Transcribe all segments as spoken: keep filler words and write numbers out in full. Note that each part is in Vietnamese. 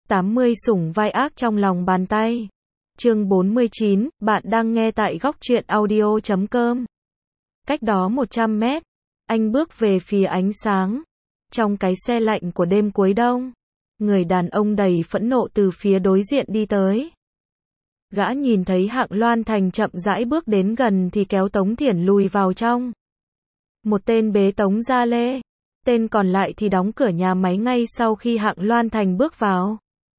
tám mươi sủng vai ác trong lòng bàn tay. Chương bốn mươi chín, bạn đang nghe tại góc truyện audio chấm com. Cách đó một trăm mét, anh bước về phía ánh sáng. Trong cái xe lạnh của đêm cuối đông, người đàn ông đầy phẫn nộ từ phía đối diện đi tới. Gã nhìn thấy Hạng Loan Thành chậm rãi bước đến gần thì kéo Tống Thiển lùi vào trong. Một tên bế Tống ra lê, tên còn lại thì đóng cửa nhà máy ngay sau khi Hạng Loan Thành bước vào.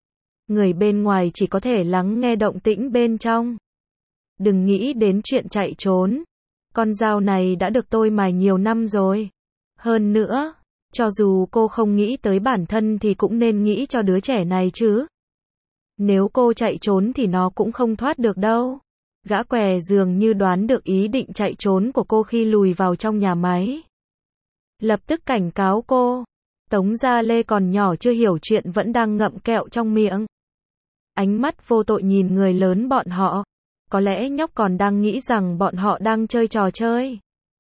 Người bên ngoài chỉ có thể lắng nghe động tĩnh bên trong. Đừng nghĩ đến chuyện chạy trốn. Con dao này đã được tôi mài nhiều năm rồi. Hơn nữa, cho dù cô không nghĩ tới bản thân thì cũng nên nghĩ cho đứa trẻ này chứ. Nếu cô chạy trốn thì nó cũng không thoát được đâu. Gã què dường như đoán được ý định chạy trốn của cô khi lùi vào trong nhà máy. Lập tức cảnh cáo cô. Tống Gia Lê còn nhỏ chưa hiểu chuyện vẫn đang ngậm kẹo trong miệng. Ánh mắt vô tội nhìn người lớn bọn họ. Có lẽ nhóc còn đang nghĩ rằng bọn họ đang chơi trò chơi.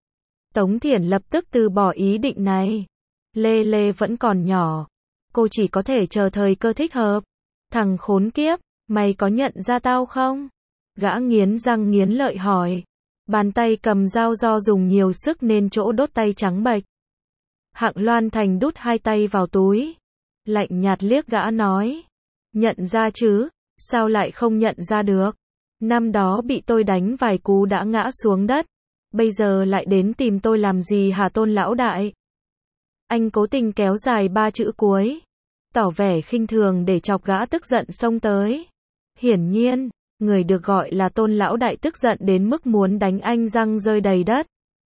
Tống Thiển lập tức từ bỏ ý định này. Lê Lê vẫn còn nhỏ. Cô chỉ có thể chờ thời cơ thích hợp. Thằng khốn kiếp, mày có nhận ra tao không? Gã nghiến răng nghiến lợi hỏi. Bàn tay cầm dao do dùng nhiều sức nên chỗ đốt tay trắng bệch. Hạng Loan Thành đút hai tay vào túi. Lạnh nhạt liếc gã nói. Nhận ra chứ, sao lại không nhận ra được? Năm đó bị tôi đánh vài cú đã ngã xuống đất. Bây giờ lại đến tìm tôi làm gì hả Tôn lão đại? Anh cố tình kéo dài ba chữ cuối. Tỏ vẻ khinh thường để chọc gã tức giận xông tới. Hiển nhiên, người được gọi là Tôn lão đại tức giận đến mức muốn đánh anh răng rơi đầy đất.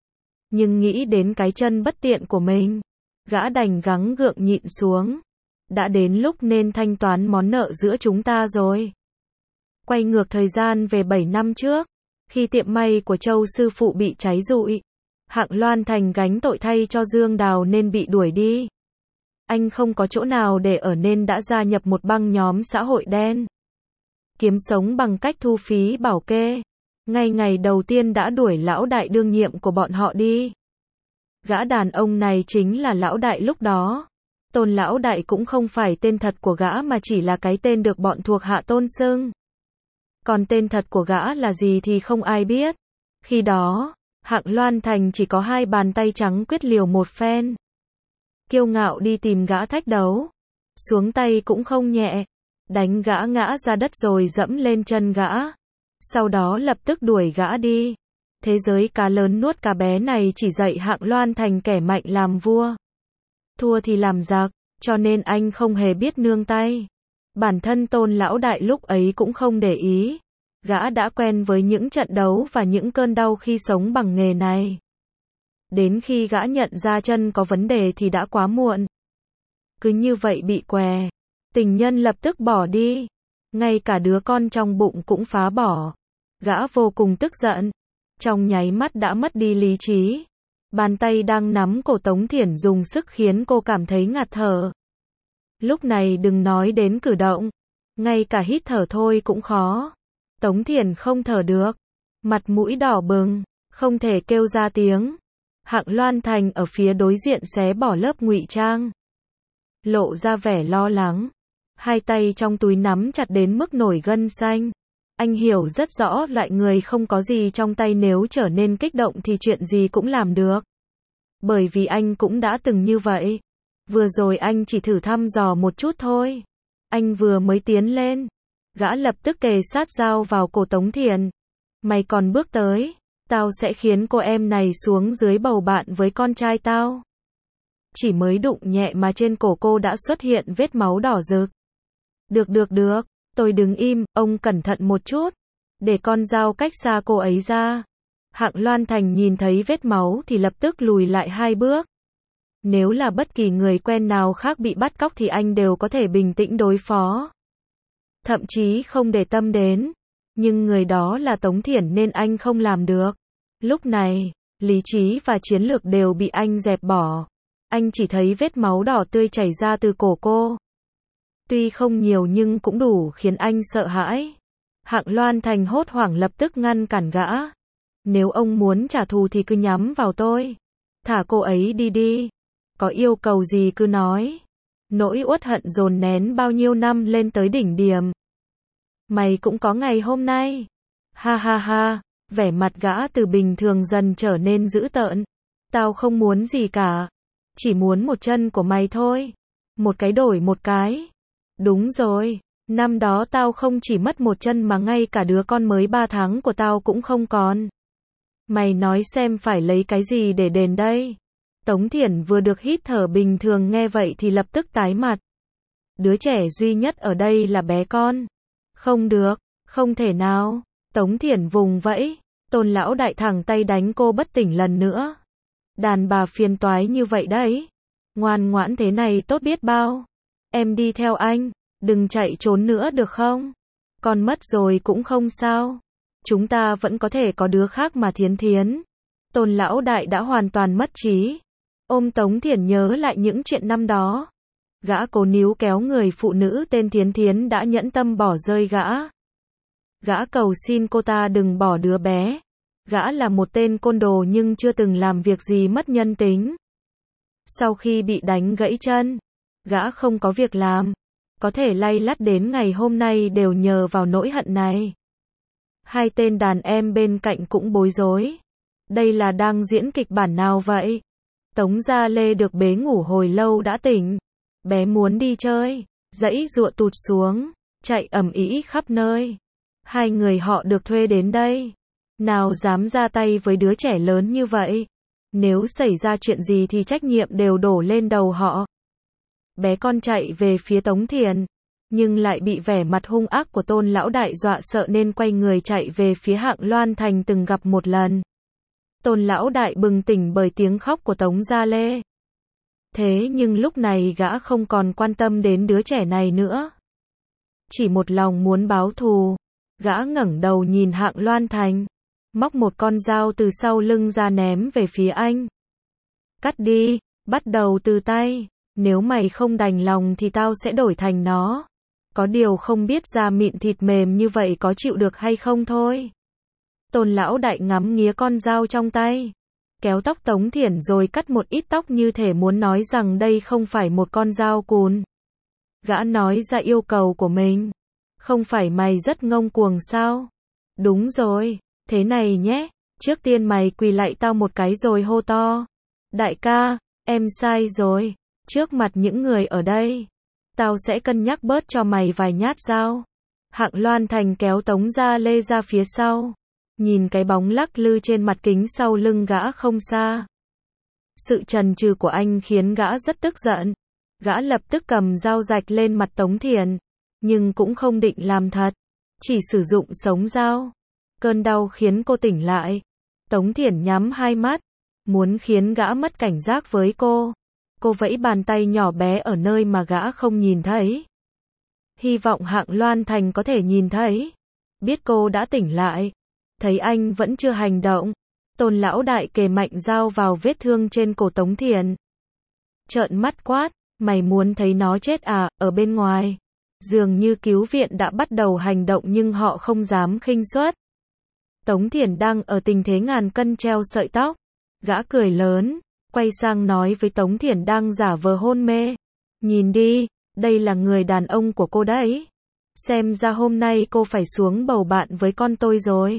Nhưng nghĩ đến cái chân bất tiện của mình, gã đành gắng gượng nhịn xuống. Đã đến lúc nên thanh toán món nợ giữa chúng ta rồi. Quay ngược thời gian về bảy năm trước, khi tiệm may của Châu sư phụ bị cháy rụi, Hạng Loan Thành gánh tội thay cho Dương Đào nên bị đuổi đi. Anh không có chỗ nào để ở nên đã gia nhập một băng nhóm xã hội đen. Kiếm sống bằng cách thu phí bảo kê. Ngay ngày đầu tiên đã đuổi lão đại đương nhiệm của bọn họ đi. Gã đàn ông này chính là lão đại lúc đó. Tôn lão đại cũng không phải tên thật của gã mà chỉ là cái tên được bọn thuộc hạ tôn xưng. Còn tên thật của gã là gì thì không ai biết. Khi đó, Hạng Loan Thành chỉ có hai bàn tay trắng quyết liều một phen. Kiêu ngạo đi tìm gã thách đấu. Xuống tay cũng không nhẹ. Đánh gã ngã ra đất rồi dẫm lên chân gã. Sau đó lập tức đuổi gã đi. Thế giới cá lớn nuốt cá bé này chỉ dạy Hạng Loan Thành kẻ mạnh làm vua. Thua thì làm giặc, cho nên anh không hề biết nương tay. Bản thân Tôn lão đại lúc ấy cũng không để ý. Gã đã quen với những trận đấu và những cơn đau khi sống bằng nghề này. Đến khi gã nhận ra chân có vấn đề thì đã quá muộn. Cứ như vậy bị què. Tình nhân lập tức bỏ đi. Ngay cả đứa con trong bụng cũng phá bỏ. Gã vô cùng tức giận. Trong nháy mắt đã mất đi lý trí. Bàn tay đang nắm cổ Tống Thiển dùng sức khiến cô cảm thấy ngạt thở. Lúc này đừng nói đến cử động. Ngay cả hít thở thôi cũng khó. Tống Thiển không thở được. Mặt mũi đỏ bừng. Không thể kêu ra tiếng. Hạng Loan Thành ở phía đối diện xé bỏ lớp ngụy trang. Lộ ra vẻ lo lắng. Hai tay trong túi nắm chặt đến mức nổi gân xanh. Anh hiểu rất rõ loại người không có gì trong tay nếu trở nên kích động thì chuyện gì cũng làm được. Bởi vì anh cũng đã từng như vậy. Vừa rồi anh chỉ thử thăm dò một chút thôi. Anh vừa mới tiến lên. Gã lập tức kề sát dao vào cổ Tống Thiển. Mày còn bước tới. Tao sẽ khiến cô em này xuống dưới bầu bạn với con trai tao. Chỉ mới đụng nhẹ mà trên cổ cô đã xuất hiện vết máu đỏ rực. Được được được, tôi đứng im, ông cẩn thận một chút. Để con dao cách xa cô ấy ra. Hạng Loan Thành nhìn thấy vết máu thì lập tức lùi lại hai bước. Nếu là bất kỳ người quen nào khác bị bắt cóc thì anh đều có thể bình tĩnh đối phó. Thậm chí không để tâm đến. Nhưng người đó là Tống Thiển nên anh không làm được. Lúc này, lý trí và chiến lược đều bị anh dẹp bỏ. Anh chỉ thấy vết máu đỏ tươi chảy ra từ cổ cô. Tuy không nhiều nhưng cũng đủ khiến anh sợ hãi. Hạng Loan Thành hốt hoảng lập tức ngăn cản gã. Nếu ông muốn trả thù thì cứ nhắm vào tôi. Thả cô ấy đi đi. Có yêu cầu gì cứ nói. Nỗi uất hận dồn nén bao nhiêu năm lên tới đỉnh điểm. Mày cũng có ngày hôm nay. Ha ha ha, vẻ mặt gã từ bình thường dần trở nên dữ tợn. Tao không muốn gì cả. Chỉ muốn một chân của mày thôi. Một cái đổi một cái. Đúng rồi, năm đó tao không chỉ mất một chân mà ngay cả đứa con mới ba tháng của tao cũng không còn. Mày nói xem phải lấy cái gì để đền đây? Tống Thiển vừa được hít thở bình thường nghe vậy thì lập tức tái mặt. Đứa trẻ duy nhất ở đây là bé con. Không được, không thể nào. Tống Thiển vùng vẫy. Tôn lão đại thẳng tay đánh cô bất tỉnh lần nữa. Đàn bà phiền toái như vậy đấy. Ngoan ngoãn thế này tốt biết bao. Em đi theo anh, đừng chạy trốn nữa được không? Con mất rồi cũng không sao. Chúng ta vẫn có thể có đứa khác mà Thiến Thiến. Tôn lão đại đã hoàn toàn mất trí. Ôm Tống Thiển nhớ lại những chuyện năm đó. Gã cố níu kéo người phụ nữ tên Thiến Thiến đã nhẫn tâm bỏ rơi gã. Gã cầu xin cô ta đừng bỏ đứa bé. Gã là một tên côn đồ nhưng chưa từng làm việc gì mất nhân tính. Sau khi bị đánh gãy chân, gã không có việc làm. Có thể lay lắt đến ngày hôm nay đều nhờ vào nỗi hận này. Hai tên đàn em bên cạnh cũng bối rối. Đây là đang diễn kịch bản nào vậy? Tống Gia Lê được bế ngủ hồi lâu đã tỉnh. Bé muốn đi chơi, giãy giụa tụt xuống, chạy ầm ĩ khắp nơi. Hai người họ được thuê đến đây. Nào dám ra tay với đứa trẻ lớn như vậy? Nếu xảy ra chuyện gì thì trách nhiệm đều đổ lên đầu họ. Bé con chạy về phía Tống Thiền, nhưng lại bị vẻ mặt hung ác của Tôn lão đại dọa sợ nên quay người chạy về phía Hạng Loan Thành từng gặp một lần. Tôn lão đại bừng tỉnh bởi tiếng khóc của Tống Gia Lê. Thế nhưng lúc này gã không còn quan tâm đến đứa trẻ này nữa. Chỉ một lòng muốn báo thù. Gã ngẩng đầu nhìn Hạng Loan Thành, móc một con dao từ sau lưng ra ném về phía anh. Cắt đi, bắt đầu từ tay. Nếu mày không đành lòng thì tao sẽ đổi thành nó. Có điều không biết da mịn thịt mềm như vậy có chịu được hay không thôi. Tôn lão đại ngắm nghía con dao trong tay. Kéo tóc Tống Thiển rồi cắt một ít tóc như thể muốn nói rằng đây không phải một con dao cùn. Gã nói ra yêu cầu của mình. Không phải mày rất ngông cuồng sao? Đúng rồi, thế này nhé. Trước tiên mày quỳ lạy tao một cái rồi hô to. Đại ca, em sai rồi. Trước mặt những người ở đây, tao sẽ cân nhắc bớt cho mày vài nhát dao. Hạng Loan Thành kéo Tống Gia Lê ra phía sau. Nhìn cái bóng lắc lư trên mặt kính sau lưng gã không xa. Sự chần chừ của anh khiến gã rất tức giận. Gã lập tức cầm dao rạch lên mặt Tống Thiền. Nhưng cũng không định làm thật. Chỉ sử dụng sống dao. Cơn đau khiến cô tỉnh lại. Tống Thiển nhắm hai mắt. Muốn khiến gã mất cảnh giác với cô. Cô vẫy bàn tay nhỏ bé ở nơi mà gã không nhìn thấy. Hy vọng Hạng Loan Thành có thể nhìn thấy. Biết cô đã tỉnh lại. Thấy anh vẫn chưa hành động. Tôn lão đại kề mạnh dao vào vết thương trên cổ Tống Thiền. Trợn mắt quát. Mày muốn thấy nó chết à? Ở bên ngoài. Dường như cứu viện đã bắt đầu hành động nhưng họ không dám khinh suất. Tống Thiển đang ở tình thế ngàn cân treo sợi tóc. Gã cười lớn. Quay sang nói với Tống Thiển đang giả vờ hôn mê. Nhìn đi, đây là người đàn ông của cô đấy. Xem ra hôm nay cô phải xuống bầu bạn với con tôi rồi.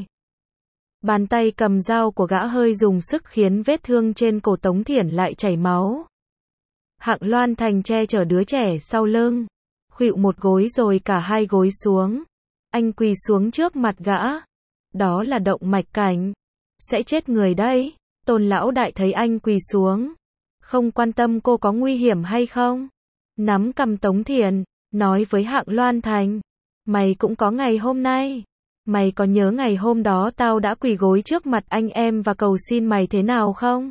Bàn tay cầm dao của gã hơi dùng sức khiến vết thương trên cổ Tống Thiển lại chảy máu. Hạng Loan Thành che chở đứa trẻ sau lưng. Khuỵu một gối rồi cả hai gối xuống. Anh quỳ xuống trước mặt gã. Đó là động mạch cảnh. Sẽ chết người đấy. Tôn lão đại thấy anh quỳ xuống. Không quan tâm cô có nguy hiểm hay không. Nắm cầm Tống Thiền. Nói với Hạng Loan Thành. Mày cũng có ngày hôm nay. Mày có nhớ ngày hôm đó tao đã quỳ gối trước mặt anh em và cầu xin mày thế nào không?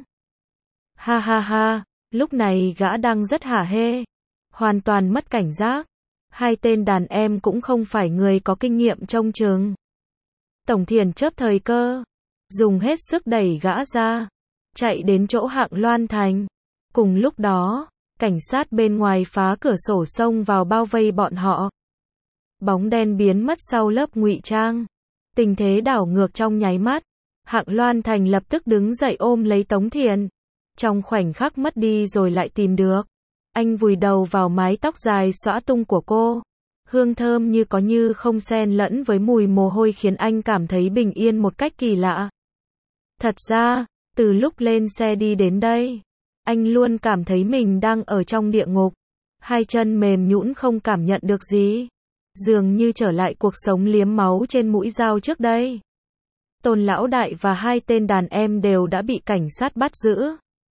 Ha ha ha. Lúc này gã đang rất hả hê. Hoàn toàn mất cảnh giác. Hai tên đàn em cũng không phải người có kinh nghiệm trông chừng. Tống Thiền chớp thời cơ. Dùng hết sức đẩy gã ra. Chạy đến chỗ Hạng Loan Thành. Cùng lúc đó, cảnh sát bên ngoài phá cửa sổ xông vào bao vây bọn họ. Bóng đen biến mất sau lớp ngụy trang. Tình thế đảo ngược trong nháy mắt. Hạng Loan Thành lập tức đứng dậy ôm lấy Tống Thiền. Trong khoảnh khắc mất đi rồi lại tìm được. Anh vùi đầu vào mái tóc dài xõa tung của cô. Hương thơm như có như không xen lẫn với mùi mồ hôi khiến anh cảm thấy bình yên một cách kỳ lạ. Thật ra, từ lúc lên xe đi đến đây, anh luôn cảm thấy mình đang ở trong địa ngục. Hai chân mềm nhũn không cảm nhận được gì. Dường như trở lại cuộc sống liếm máu trên mũi dao trước đây. Tôn lão đại và hai tên đàn em đều đã bị cảnh sát bắt giữ.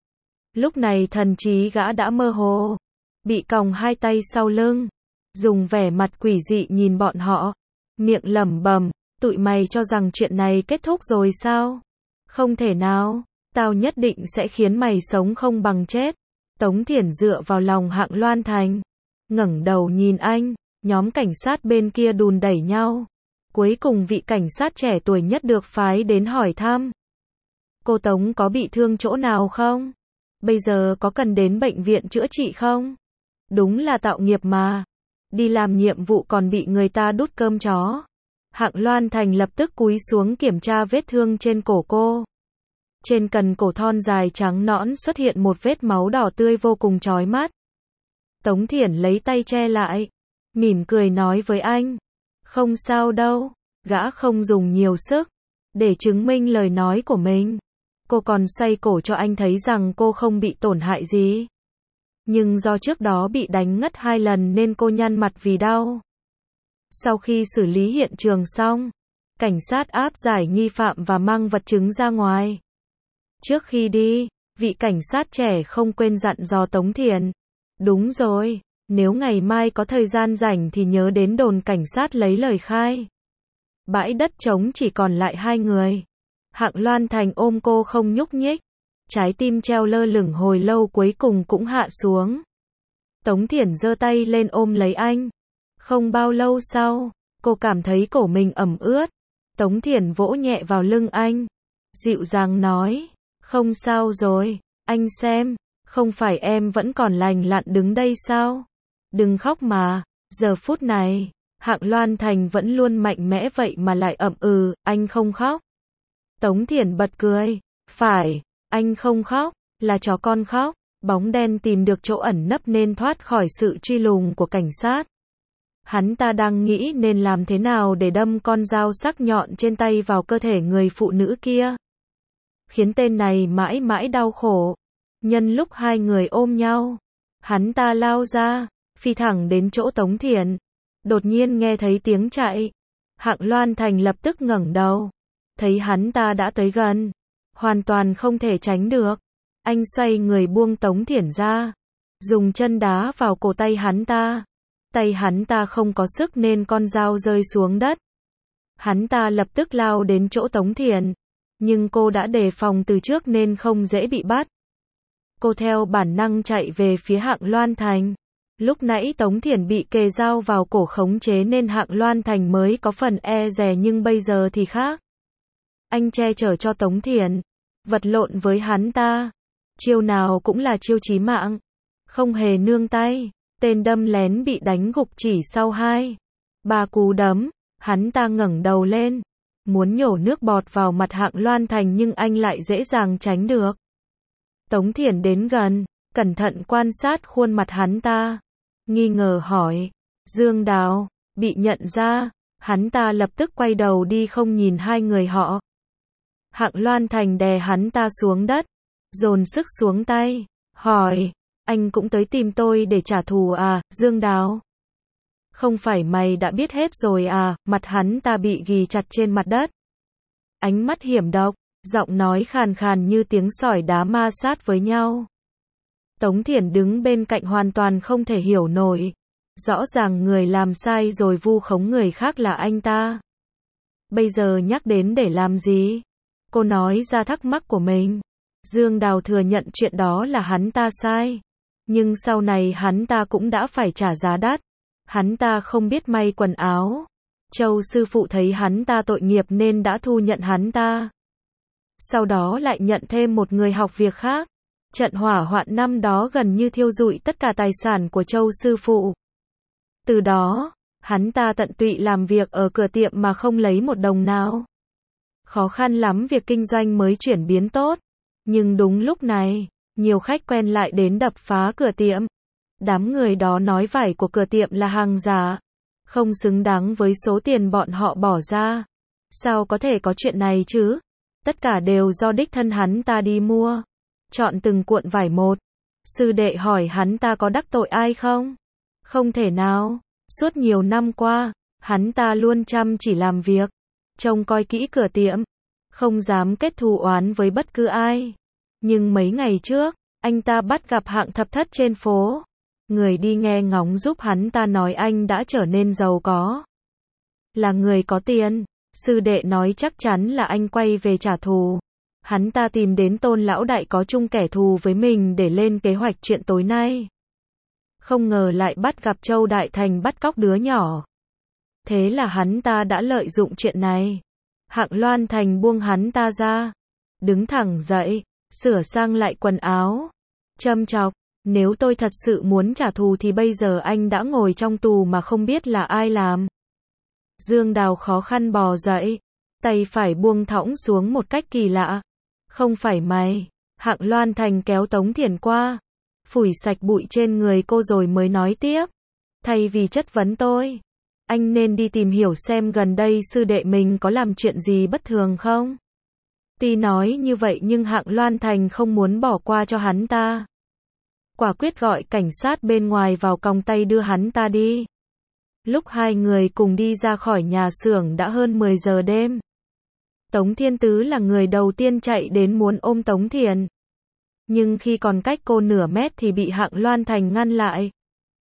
Lúc này thần trí gã đã mơ hồ, bị còng hai tay sau lưng, dùng vẻ mặt quỷ dị nhìn bọn họ, miệng lẩm bẩm, tụi mày cho rằng chuyện này kết thúc rồi sao? Không thể nào, tao nhất định sẽ khiến mày sống không bằng chết. Tống Thiển dựa vào lòng Hạng Loan Thành, ngẩng đầu nhìn anh, nhóm cảnh sát bên kia đùn đẩy nhau. Cuối cùng vị cảnh sát trẻ tuổi nhất được phái đến hỏi thăm. Cô Tống có bị thương chỗ nào không? Bây giờ có cần đến bệnh viện chữa trị không? Đúng là tạo nghiệp mà. Đi làm nhiệm vụ còn bị người ta đút cơm chó. Hạng Loan Thành lập tức cúi xuống kiểm tra vết thương trên cổ cô. Trên cần cổ thon dài trắng nõn xuất hiện một vết máu đỏ tươi vô cùng chói mắt. Tống Thiển lấy tay che lại, mỉm cười nói với anh. Không sao đâu, gã không dùng nhiều sức. Để chứng minh lời nói của mình, cô còn xoay cổ cho anh thấy rằng cô không bị tổn hại gì. Nhưng do trước đó bị đánh ngất hai lần nên cô nhăn mặt vì đau. Sau khi xử lý hiện trường xong, cảnh sát áp giải nghi phạm và mang vật chứng ra ngoài. Trước khi đi, vị cảnh sát trẻ không quên dặn dò Tống Thiển. Đúng rồi, nếu ngày mai có thời gian rảnh thì nhớ đến đồn cảnh sát lấy lời khai. Bãi đất trống chỉ còn lại hai người. Hạng Loan Thành ôm cô không nhúc nhích. Trái tim treo lơ lửng hồi lâu cuối cùng cũng hạ xuống. Tống Thiển giơ tay lên ôm lấy anh. Không bao lâu sau, cô cảm thấy cổ mình ẩm ướt. Tống Thiển vỗ nhẹ vào lưng anh, dịu dàng nói, không sao rồi, anh xem, không phải em vẫn còn lành lặn đứng đây sao? Đừng khóc mà. Giờ phút này, Hạng Loan Thành vẫn luôn mạnh mẽ vậy mà lại ậm ừ, anh không khóc. Tống Thiển bật cười, phải, anh không khóc, là chó con khóc. Bóng đen tìm được chỗ ẩn nấp nên thoát khỏi sự truy lùng của cảnh sát. Hắn ta đang nghĩ nên làm thế nào để đâm con dao sắc nhọn trên tay vào cơ thể người phụ nữ kia, khiến tên này mãi mãi đau khổ. Nhân lúc hai người ôm nhau, hắn ta lao ra, phi thẳng đến chỗ Tống Thiển. Đột nhiên nghe thấy tiếng chạy. Hạng Loan Thành lập tức ngẩng đầu, thấy hắn ta đã tới gần, hoàn toàn không thể tránh được. Anh xoay người buông Tống Thiển ra, dùng chân đá vào cổ tay hắn ta. Tay hắn ta không có sức nên con dao rơi xuống đất. Hắn ta lập tức lao đến chỗ Tống Thiển, nhưng cô đã đề phòng từ trước nên không dễ bị bắt. Cô theo bản năng chạy về phía Hạng Loan Thành. Lúc nãy Tống Thiển bị kề dao vào cổ khống chế nên Hạng Loan Thành mới có phần e dè, nhưng bây giờ thì khác. Anh che chở cho Tống Thiển, vật lộn với hắn ta. Chiêu nào cũng là chiêu chí mạng, không hề nương tay. Tên đâm lén bị đánh gục chỉ sau hai, ba cú đấm. Hắn ta ngẩng đầu lên, muốn nhổ nước bọt vào mặt Hạng Loan Thành nhưng anh lại dễ dàng tránh được. Tống Thiển đến gần, cẩn thận quan sát khuôn mặt hắn ta, nghi ngờ hỏi, Dương Đào, bị nhận ra. Hắn ta lập tức quay đầu đi không nhìn hai người họ. Hạng Loan Thành đè hắn ta xuống đất, dồn sức xuống tay, hỏi, anh cũng tới tìm tôi để trả thù à, Dương Đào? Không phải mày đã biết hết rồi à? Mặt hắn ta bị ghì chặt trên mặt đất. Ánh mắt hiểm độc, giọng nói khàn khàn như tiếng sỏi đá ma sát với nhau. Tống Thiển đứng bên cạnh hoàn toàn không thể hiểu nổi. Rõ ràng người làm sai rồi vu khống người khác là anh ta. Bây giờ nhắc đến để làm gì? Cô nói ra thắc mắc của mình. Dương Đào thừa nhận chuyện đó là hắn ta sai. Nhưng sau này hắn ta cũng đã phải trả giá đắt. Hắn ta không biết may quần áo. Châu sư phụ thấy hắn ta tội nghiệp nên đã thu nhận hắn ta. Sau đó lại nhận thêm một người học việc khác. Trận hỏa hoạn năm đó gần như thiêu rụi tất cả tài sản của Châu sư phụ. Từ đó, hắn ta tận tụy làm việc ở cửa tiệm mà không lấy một đồng nào. Khó khăn lắm việc kinh doanh mới chuyển biến tốt. Nhưng đúng lúc này, nhiều khách quen lại đến đập phá cửa tiệm. Đám người đó nói vải của cửa tiệm là hàng giả, không xứng đáng với số tiền bọn họ bỏ ra. Sao có thể có chuyện này chứ? Tất cả đều do đích thân hắn ta đi mua. Chọn từng cuộn vải một. Sư đệ hỏi hắn ta có đắc tội ai không? Không thể nào. Suốt nhiều năm qua, hắn ta luôn chăm chỉ làm việc, trông coi kỹ cửa tiệm, không dám kết thù oán với bất cứ ai. Nhưng mấy ngày trước, anh ta bắt gặp Hạng Thập Thất trên phố. Người đi nghe ngóng giúp hắn ta nói anh đã trở nên giàu có, là người có tiền. Sư đệ nói chắc chắn là anh quay về trả thù. Hắn ta tìm đến Tôn lão đại có chung kẻ thù với mình để lên kế hoạch chuyện tối nay. Không ngờ lại bắt gặp Châu Đại Thành bắt cóc đứa nhỏ. Thế là hắn ta đã lợi dụng chuyện này. Hạng Loan Thành buông hắn ta ra, đứng thẳng dậy, sửa sang lại quần áo, châm chọc, nếu tôi thật sự muốn trả thù thì bây giờ anh đã ngồi trong tù mà không biết là ai làm. Dương Đào khó khăn bò dậy, tay phải buông thõng xuống một cách kỳ lạ. Không phải mày. Hạng Loan Thành kéo Tống Thiển qua, phủi sạch bụi trên người cô rồi mới nói tiếp. Thay vì chất vấn tôi, anh nên đi tìm hiểu xem gần đây sư đệ mình có làm chuyện gì bất thường không. Tuy nói như vậy nhưng Hạng Loan Thành không muốn bỏ qua cho hắn ta. Quả quyết gọi cảnh sát bên ngoài vào còng tay đưa hắn ta đi. Lúc hai người cùng đi ra khỏi nhà xưởng đã hơn mười giờ đêm. Tống Thiên Tứ là người đầu tiên chạy đến muốn ôm Tống Thiển. Nhưng khi còn cách cô nửa mét thì bị Hạng Loan Thành ngăn lại.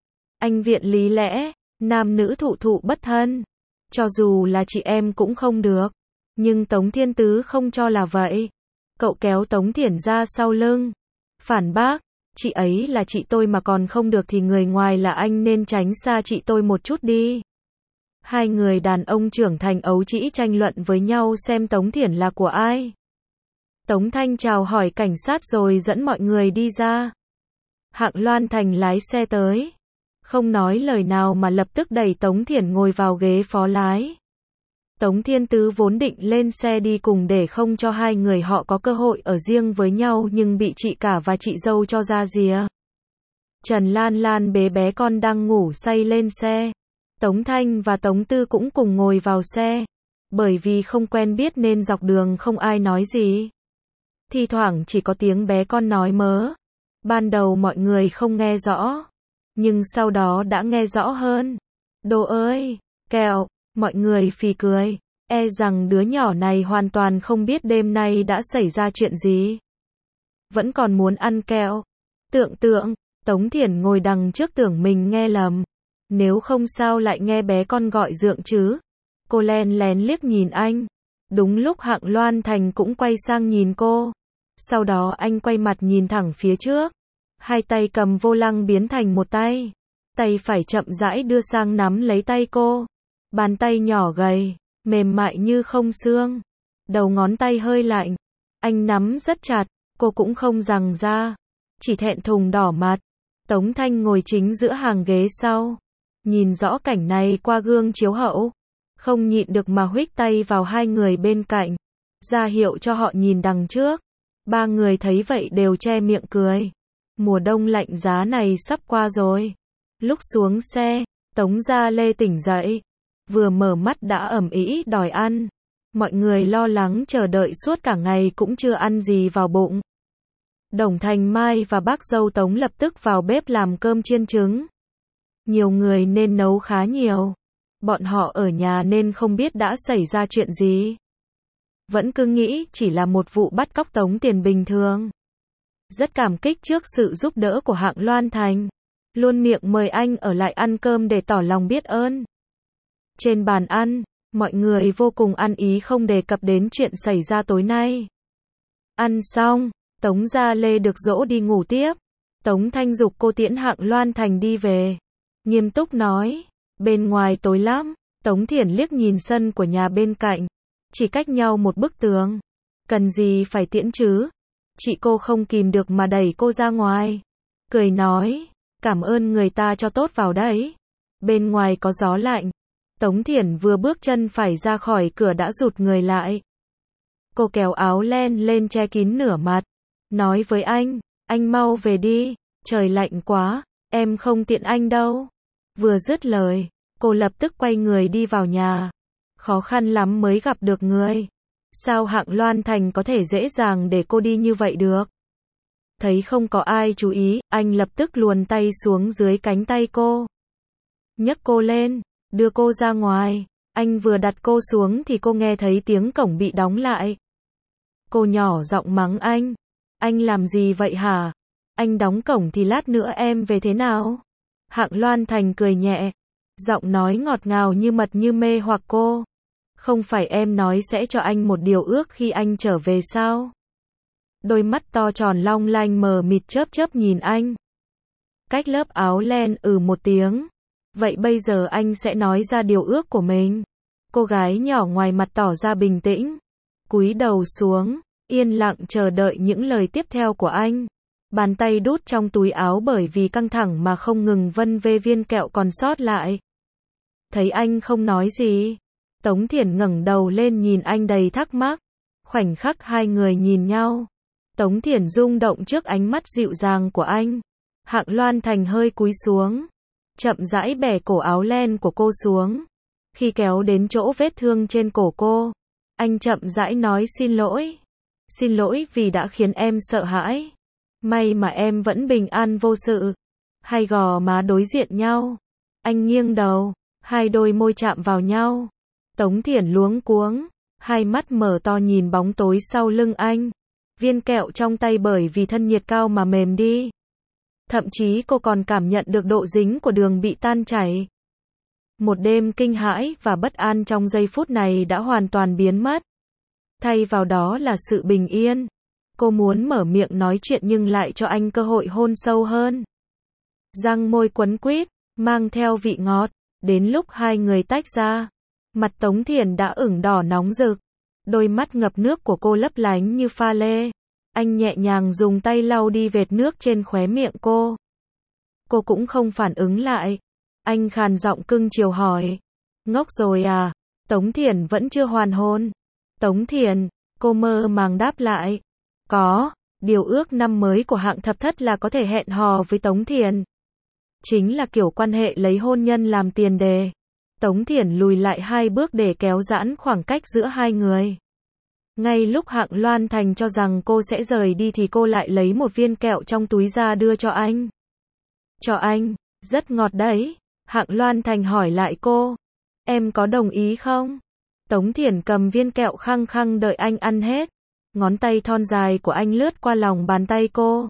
Anh viện lý lẽ, nam nữ thụ thụ bất thân. Cho dù là chị em cũng không được. Nhưng Tống Thiên Tứ không cho là vậy. Cậu kéo Tống Thiển ra sau lưng, phản bác, chị ấy là chị tôi mà còn không được thì người ngoài là anh nên tránh xa chị tôi một chút đi. Hai người đàn ông trưởng thành ấu trĩ tranh luận với nhau xem Tống Thiển là của ai. Tống Thanh chào hỏi cảnh sát rồi dẫn mọi người đi ra. Hạng Loan Thành lái xe tới, không nói lời nào mà lập tức đẩy Tống Thiển ngồi vào ghế phó lái. Tống Thiên Tứ vốn định lên xe đi cùng để không cho hai người họ có cơ hội ở riêng với nhau nhưng bị chị cả và chị dâu cho ra rìa. Trần Lan Lan bế bé con đang ngủ say lên xe. Tống Thanh và Tống Tư cũng cùng ngồi vào xe. Bởi vì không quen biết nên dọc đường không ai nói gì. Thi thoảng chỉ có tiếng bé con nói mớ. Ban đầu mọi người không nghe rõ, nhưng sau đó đã nghe rõ hơn. Đồ ơi, kẹo, mọi người phì cười. E rằng đứa nhỏ này hoàn toàn không biết đêm nay đã xảy ra chuyện gì. Vẫn còn muốn ăn kẹo. Tượng tượng, Tống Thiển ngồi đằng trước tưởng mình nghe lầm. Nếu không sao lại nghe bé con gọi dượng chứ. Cô len lén liếc nhìn anh. Đúng lúc Hạng Loan Thành cũng quay sang nhìn cô. Sau đó anh quay mặt nhìn thẳng phía trước. Hai tay cầm vô lăng biến thành một tay. Tay phải chậm rãi đưa sang nắm lấy tay cô. Bàn tay nhỏ gầy, mềm mại như không xương. Đầu ngón tay hơi lạnh. Anh nắm rất chặt, cô cũng không giằng ra. Chỉ thẹn thùng đỏ mặt. Tống Thanh ngồi chính giữa hàng ghế sau. Nhìn rõ cảnh này qua gương chiếu hậu. Không nhịn được mà huých tay vào hai người bên cạnh. Ra hiệu cho họ nhìn đằng trước. Ba người thấy vậy đều che miệng cười. Mùa đông lạnh giá này sắp qua rồi. Lúc xuống xe, Tống Gia Lê tỉnh dậy. Vừa mở mắt đã ầm ĩ đòi ăn. Mọi người lo lắng chờ đợi suốt cả ngày cũng chưa ăn gì vào bụng. Đồng Thành Mai và bác dâu Tống lập tức vào bếp làm cơm chiên trứng. Nhiều người nên nấu khá nhiều. Bọn họ ở nhà nên không biết đã xảy ra chuyện gì. Vẫn cứ nghĩ chỉ là một vụ bắt cóc tống tiền bình thường. Rất cảm kích trước sự giúp đỡ của Hạng Loan Thành. Luôn miệng mời anh ở lại ăn cơm để tỏ lòng biết ơn. Trên bàn ăn, mọi người vô cùng ăn ý không đề cập đến chuyện xảy ra tối nay. Ăn xong, Tống Gia Lê được dỗ đi ngủ tiếp. Tống Thanh giục cô tiễn Hạng Loan Thành đi về. Nghiêm túc nói, bên ngoài tối lắm. Tống Thiển liếc nhìn sân của nhà bên cạnh. Chỉ cách nhau một bức tường. Cần gì phải tiễn chứ? Chị cô không kìm được mà đẩy cô ra ngoài. Cười nói, cảm ơn người ta cho tốt vào đấy. Bên ngoài có gió lạnh. Tống Thiển vừa bước chân phải ra khỏi cửa đã rụt người lại. Cô kéo áo len lên che kín nửa mặt. Nói với anh, anh mau về đi, trời lạnh quá. em không tiện anh đâu. Vừa dứt lời, cô lập tức quay người đi vào nhà. Khó khăn lắm mới gặp được người. Sao Hạng Loan Thành có thể dễ dàng để cô đi như vậy được? Thấy không có ai chú ý, anh lập tức luồn tay xuống dưới cánh tay cô. Nhấc cô lên, đưa cô ra ngoài. Anh vừa đặt cô xuống thì cô nghe thấy tiếng cổng bị đóng lại. Cô nhỏ giọng mắng anh. Anh làm gì vậy hả? Anh đóng cổng thì lát nữa em về thế nào? Hạng Loan Thành cười nhẹ. Giọng nói ngọt ngào như mật như mê hoặc cô. Không phải em nói sẽ cho anh một điều ước khi anh trở về sao? Đôi mắt to tròn long lanh mờ mịt chớp chớp nhìn anh. Cách lớp áo len ừ một tiếng. Vậy bây giờ anh sẽ nói ra điều ước của mình. Cô gái nhỏ ngoài mặt tỏ ra bình tĩnh. Cúi đầu xuống, yên lặng chờ đợi những lời tiếp theo của anh. Bàn tay đút trong túi áo bởi vì căng thẳng mà không ngừng vân vê viên kẹo còn sót lại. Thấy anh không nói gì, Tống Thiển ngẩng đầu lên nhìn anh đầy thắc mắc. Khoảnh khắc hai người nhìn nhau, Tống Thiển rung động trước ánh mắt dịu dàng của anh. Hạng Loan Thành hơi cúi xuống, chậm rãi bẻ cổ áo len của cô xuống. Khi kéo đến chỗ vết thương trên cổ cô, anh chậm rãi nói xin lỗi. Xin lỗi vì đã khiến em sợ hãi. May mà em vẫn bình an vô sự. Hai gò má đối diện nhau. Anh nghiêng đầu, hai đôi môi chạm vào nhau. Tống Thiển luống cuống, hai mắt mở to nhìn bóng tối sau lưng anh. Viên kẹo trong tay bởi vì thân nhiệt cao mà mềm đi. Thậm chí cô còn cảm nhận được độ dính của đường bị tan chảy. Một đêm kinh hãi và bất an trong giây phút này đã hoàn toàn biến mất. Thay vào đó là sự bình yên. Cô muốn mở miệng nói chuyện nhưng lại cho anh cơ hội hôn sâu hơn. Răng môi quấn quýt, mang theo vị ngọt. Đến lúc hai người tách ra, mặt Tống Thiển đã ửng đỏ nóng rực. Đôi mắt ngập nước của cô lấp lánh như pha lê. Anh nhẹ nhàng dùng tay lau đi vệt nước trên khóe miệng cô. Cô cũng không phản ứng lại. Anh khàn giọng cưng chiều hỏi. Ngốc rồi à? Tống Thiển vẫn chưa hoàn hồn. Tống Thiển, cô mơ màng đáp lại. Có, điều ước năm mới của Hạng Thập Thất là có thể hẹn hò với Tống Thiển. Chính là kiểu quan hệ lấy hôn nhân làm tiền đề. Tống Thiển lùi lại hai bước để kéo giãn khoảng cách giữa hai người. Ngay lúc Hạng Loan Thành cho rằng cô sẽ rời đi thì cô lại lấy một viên kẹo trong túi ra đưa cho anh. Cho anh, rất ngọt đấy. Hạng Loan Thành hỏi lại cô. Em có đồng ý không? Tống Thiển cầm viên kẹo khăng khăng đợi anh ăn hết. Ngón tay thon dài của anh lướt qua lòng bàn tay cô.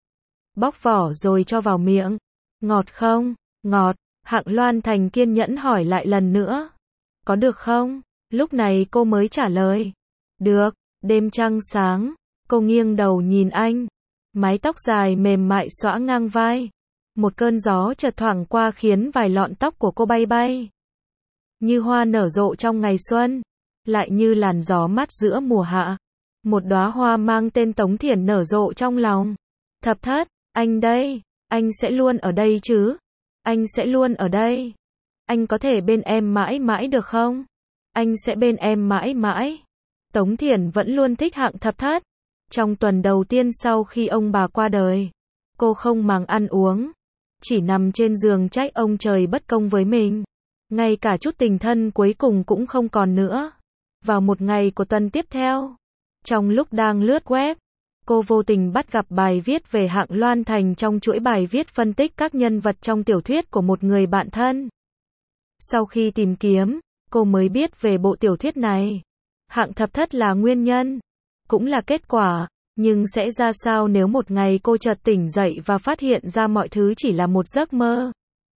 Bóc vỏ rồi cho vào miệng. Ngọt không? Ngọt. Hạng Loan Thành kiên nhẫn hỏi lại lần nữa. Có được không? Lúc này cô mới trả lời. Được. Đêm trăng sáng. Cô nghiêng đầu nhìn anh. Mái tóc dài mềm mại xõa ngang vai. Một cơn gió chợt thoảng qua khiến vài lọn tóc của cô bay bay. Như hoa nở rộ trong ngày xuân. Lại như làn gió mát giữa mùa hạ. Một đóa hoa mang tên Tống Thiển nở rộ trong lòng. Thập Thất, anh đây. Anh sẽ luôn ở đây chứ? Anh sẽ luôn ở đây. Anh có thể bên em mãi mãi được không? Anh sẽ bên em mãi mãi. Tống Thiển vẫn luôn thích Hạng Thập Thất. Trong tuần đầu tiên sau khi ông bà qua đời, cô không màng ăn uống. Chỉ nằm trên giường trách ông trời bất công với mình. Ngay cả chút tình thân cuối cùng cũng không còn nữa. Vào một ngày của tuần tiếp theo, trong lúc đang lướt web, cô vô tình bắt gặp bài viết về Hạng Loan Thành trong chuỗi bài viết phân tích các nhân vật trong tiểu thuyết của một người bạn thân. Sau khi tìm kiếm, cô mới biết về bộ tiểu thuyết này. Hạng Thập Thất là nguyên nhân, cũng là kết quả, nhưng sẽ ra sao nếu một ngày cô chợt tỉnh dậy và phát hiện ra mọi thứ chỉ là một giấc mơ?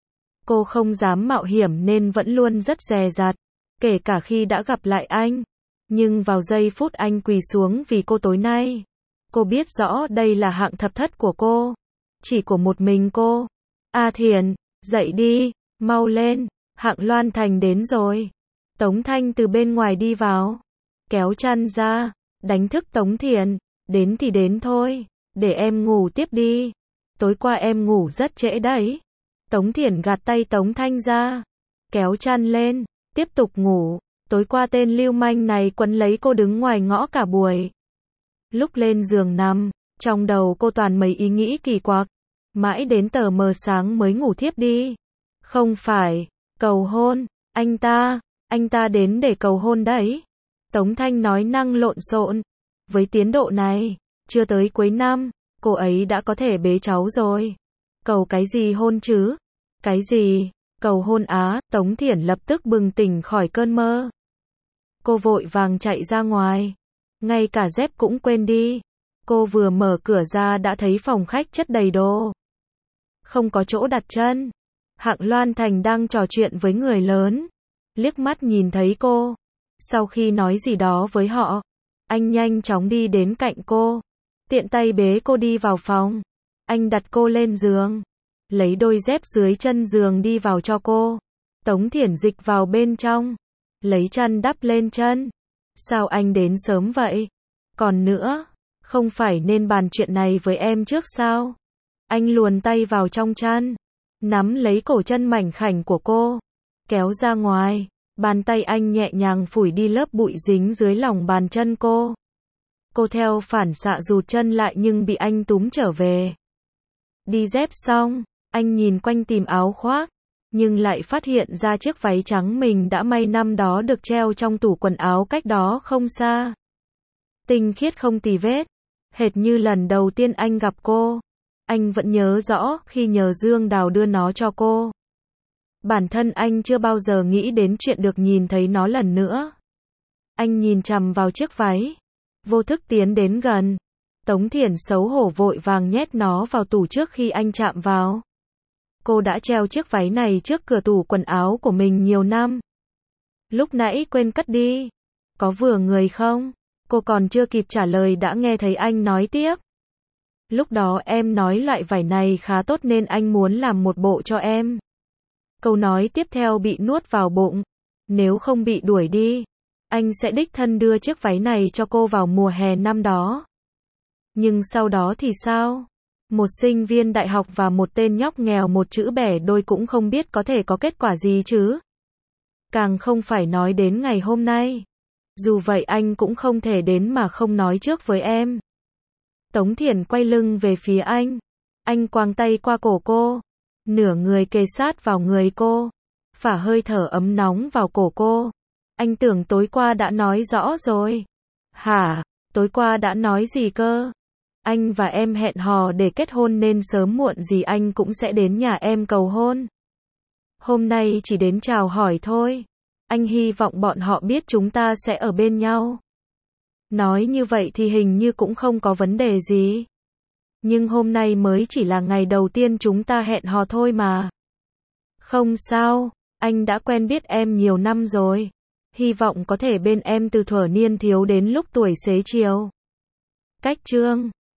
Cô không dám mạo hiểm nên vẫn luôn rất dè dặt, kể cả khi đã gặp lại anh. Nhưng vào giây phút anh quỳ xuống vì cô tối nay, cô biết rõ đây là Hạng Thập Thất của cô. Chỉ của một mình cô. A Thiển, dậy đi, mau lên, Hạng Loan Thành đến rồi. Tống Thanh từ bên ngoài đi vào, kéo chăn ra, đánh thức Tống Thiển. Đến thì đến thôi, để em ngủ tiếp đi. Tối qua em ngủ rất trễ đấy. Tống Thiển gạt tay Tống Thanh ra, kéo chăn lên, tiếp tục ngủ. Tối qua tên lưu manh này quấn lấy cô đứng ngoài ngõ cả buổi. Lúc lên giường nằm, trong đầu cô toàn mấy ý nghĩ kỳ quặc. Mãi đến tờ mờ sáng mới ngủ thiếp đi. Không phải, cầu hôn, anh ta, anh ta đến để cầu hôn đấy. Tống Thanh nói năng lộn xộn. Với tiến độ này, chưa tới cuối năm, cô ấy đã có thể bế cháu rồi. Cầu cái gì hôn chứ? Cái gì? Cầu hôn á? Tống Thiển lập tức bừng tỉnh khỏi cơn mơ. Cô vội vàng chạy ra ngoài. Ngay cả dép cũng quên đi. Cô vừa mở cửa ra đã thấy phòng khách chất đầy đồ. Không có chỗ đặt chân. Hạng Loan Thành đang trò chuyện với người lớn. Liếc mắt nhìn thấy cô. Sau khi nói gì đó với họ, anh nhanh chóng đi đến cạnh cô. Tiện tay bế cô đi vào phòng. Anh đặt cô lên giường. Lấy đôi dép dưới chân giường đi vào cho cô. Tống Thiển dịch vào bên trong. Lấy chăn đắp lên chân. Sao anh đến sớm vậy? Còn nữa, không phải nên bàn chuyện này với em trước sao? Anh luồn tay vào trong chăn. Nắm lấy cổ chân mảnh khảnh của cô. Kéo ra ngoài. Bàn tay anh nhẹ nhàng phủi đi lớp bụi dính dưới lòng bàn chân cô. Cô theo phản xạ rụt chân lại nhưng bị anh túm trở về. Đi dép xong, anh nhìn quanh tìm áo khoác, nhưng lại phát hiện ra chiếc váy trắng mình đã may năm đó được treo trong tủ quần áo cách đó không xa. Tinh khiết không tì vết, hệt như lần đầu tiên anh gặp cô. Anh vẫn nhớ rõ khi nhờ Dương Đào đưa nó cho cô. Bản thân anh chưa bao giờ nghĩ đến chuyện được nhìn thấy nó lần nữa. Anh nhìn chằm vào chiếc váy, vô thức tiến đến gần. Tống Thiển xấu hổ vội vàng nhét nó vào tủ trước khi anh chạm vào. Cô đã treo chiếc váy này trước cửa tủ quần áo của mình nhiều năm. Lúc nãy quên cất đi. Có vừa người không? Cô còn chưa kịp trả lời đã nghe thấy anh nói tiếp. Lúc đó em nói loại vải này khá tốt nên anh muốn làm một bộ cho em. Câu nói tiếp theo bị nuốt vào bụng. Nếu không bị đuổi đi, anh sẽ đích thân đưa chiếc váy này cho cô vào mùa hè năm đó. Nhưng sau đó thì sao? Một sinh viên đại học và một tên nhóc nghèo một chữ bẻ đôi cũng không biết có thể có kết quả gì chứ. Càng không phải nói đến ngày hôm nay. Dù vậy anh cũng không thể đến mà không nói trước với em. Tống Thiển quay lưng về phía anh. Anh quàng tay qua cổ cô. Nửa người kề sát vào người cô. Phả hơi thở ấm nóng vào cổ cô. Anh tưởng tối qua đã nói rõ rồi. Hả? Tối qua đã nói gì cơ? Anh và em hẹn hò để kết hôn nên sớm muộn gì anh cũng sẽ đến nhà em cầu hôn. Hôm nay chỉ đến chào hỏi thôi. Anh hy vọng bọn họ biết chúng ta sẽ ở bên nhau. Nói như vậy thì hình như cũng không có vấn đề gì. Nhưng hôm nay mới chỉ là ngày đầu tiên chúng ta hẹn hò thôi mà. Không sao, anh đã quen biết em nhiều năm rồi. Hy vọng có thể bên em từ thuở niên thiếu đến lúc tuổi xế chiều. Cách chương